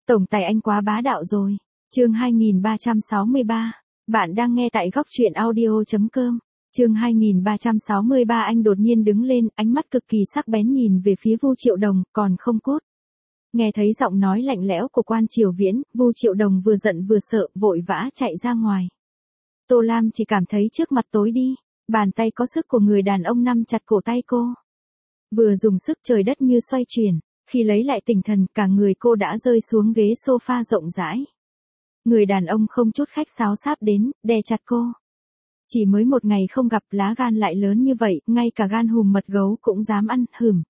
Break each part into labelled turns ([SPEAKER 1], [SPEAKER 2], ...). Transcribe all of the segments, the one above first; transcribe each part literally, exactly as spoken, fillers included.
[SPEAKER 1] Tổng tài anh quá bá đạo rồi. Chương hai nghìn ba trăm sáu mươi ba. Bạn đang nghe tại góc truyện audio chấm com. Chương hai nghìn ba trăm sáu mươi ba. Anh đột nhiên đứng lên, ánh mắt cực kỳ sắc bén nhìn về phía Vu Triệu Đồng, còn không cút. Nghe thấy giọng nói lạnh lẽo của Quan Triều Viễn, Vu Triệu Đồng vừa giận vừa sợ, vội vã chạy ra ngoài. Tô Lam chỉ cảm thấy trước mặt tối đi, bàn tay có sức của người đàn ông nắm chặt cổ tay cô. Vừa dùng sức trời đất như xoay chuyển, khi lấy lại tinh thần, cả người cô đã rơi xuống ghế sofa rộng rãi. Người đàn ông không chút khách sáo sáp đến, đè chặt cô. Chỉ mới một ngày không gặp, lá gan lại lớn như vậy, ngay cả gan hùm mật gấu cũng dám ăn, hửm.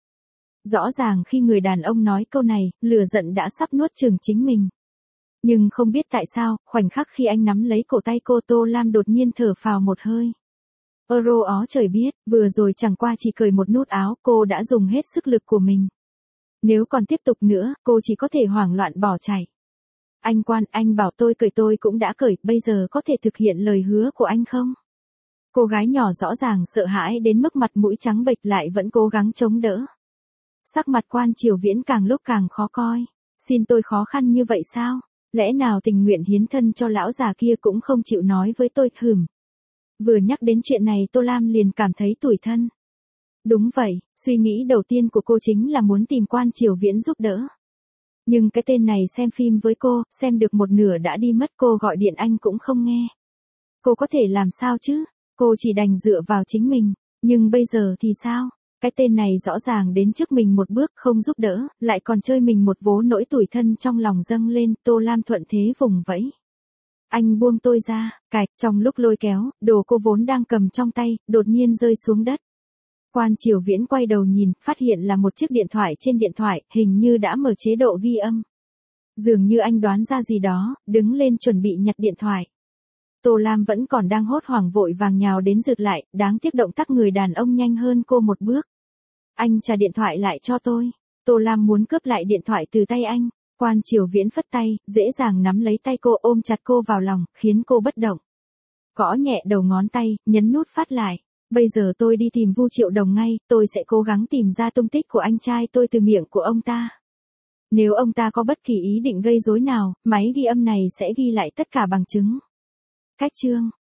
[SPEAKER 1] Rõ ràng khi người đàn ông nói câu này, lửa giận đã sắp nuốt chửng chính mình. Nhưng không biết tại sao, khoảnh khắc khi anh nắm lấy cổ tay cô, Tô Lam đột nhiên thở phào một hơi. Euro ó trời biết, vừa rồi chẳng qua chỉ cởi một nút áo, cô đã dùng hết sức lực của mình. Nếu còn tiếp tục nữa, cô chỉ có thể hoảng loạn bỏ chạy. Anh Quan, anh bảo tôi cởi tôi cũng đã cởi, bây giờ có thể thực hiện lời hứa của anh không? Cô gái nhỏ rõ ràng sợ hãi đến mức mặt mũi trắng bệch lại vẫn cố gắng chống đỡ. Sắc mặt Quan Triều Viễn càng lúc càng khó coi. Xin tôi khó khăn như vậy sao? Lẽ nào tình nguyện hiến thân cho lão già kia cũng không chịu nói với tôi, hửm. Vừa nhắc đến chuyện này Tô Lam liền cảm thấy tủi thân. Đúng vậy, suy nghĩ đầu tiên của cô chính là muốn tìm Quan Triều Viễn giúp đỡ. Nhưng cái tên này xem phim với cô, xem được một nửa đã đi mất, cô gọi điện anh cũng không nghe. Cô có thể làm sao chứ? Cô chỉ đành dựa vào chính mình. Nhưng bây giờ thì sao? Cái tên này rõ ràng đến trước mình một bước không giúp đỡ, lại còn chơi mình một vố, nỗi tủi thân trong lòng dâng lên. Tô Lam thuận thế vùng vẫy. Anh buông tôi ra, cạch, trong lúc lôi kéo, đồ cô vốn đang cầm trong tay, đột nhiên rơi xuống đất. Quan Triều Viễn quay đầu nhìn, phát hiện là một chiếc điện thoại, trên điện thoại, hình như đã mở chế độ ghi âm. Dường như anh đoán ra gì đó, đứng lên chuẩn bị nhặt điện thoại. Tô Lam vẫn còn đang hốt hoảng vội vàng nhào đến giật lại, đáng tiếc động tác người đàn ông nhanh hơn cô một bước. Anh trả điện thoại lại cho tôi. Tô Lam muốn cướp lại điện thoại từ tay anh. Quan Triều Viễn phất tay, dễ dàng nắm lấy tay cô, ôm chặt cô vào lòng, khiến cô bất động. Gõ nhẹ đầu ngón tay, nhấn nút phát lại. Bây giờ tôi đi tìm Vu Triệu Đồng ngay, tôi sẽ cố gắng tìm ra tung tích của anh trai tôi từ miệng của ông ta. Nếu ông ta có bất kỳ ý định gây rối nào, máy ghi âm này sẽ ghi lại tất cả bằng chứng. Cách chương.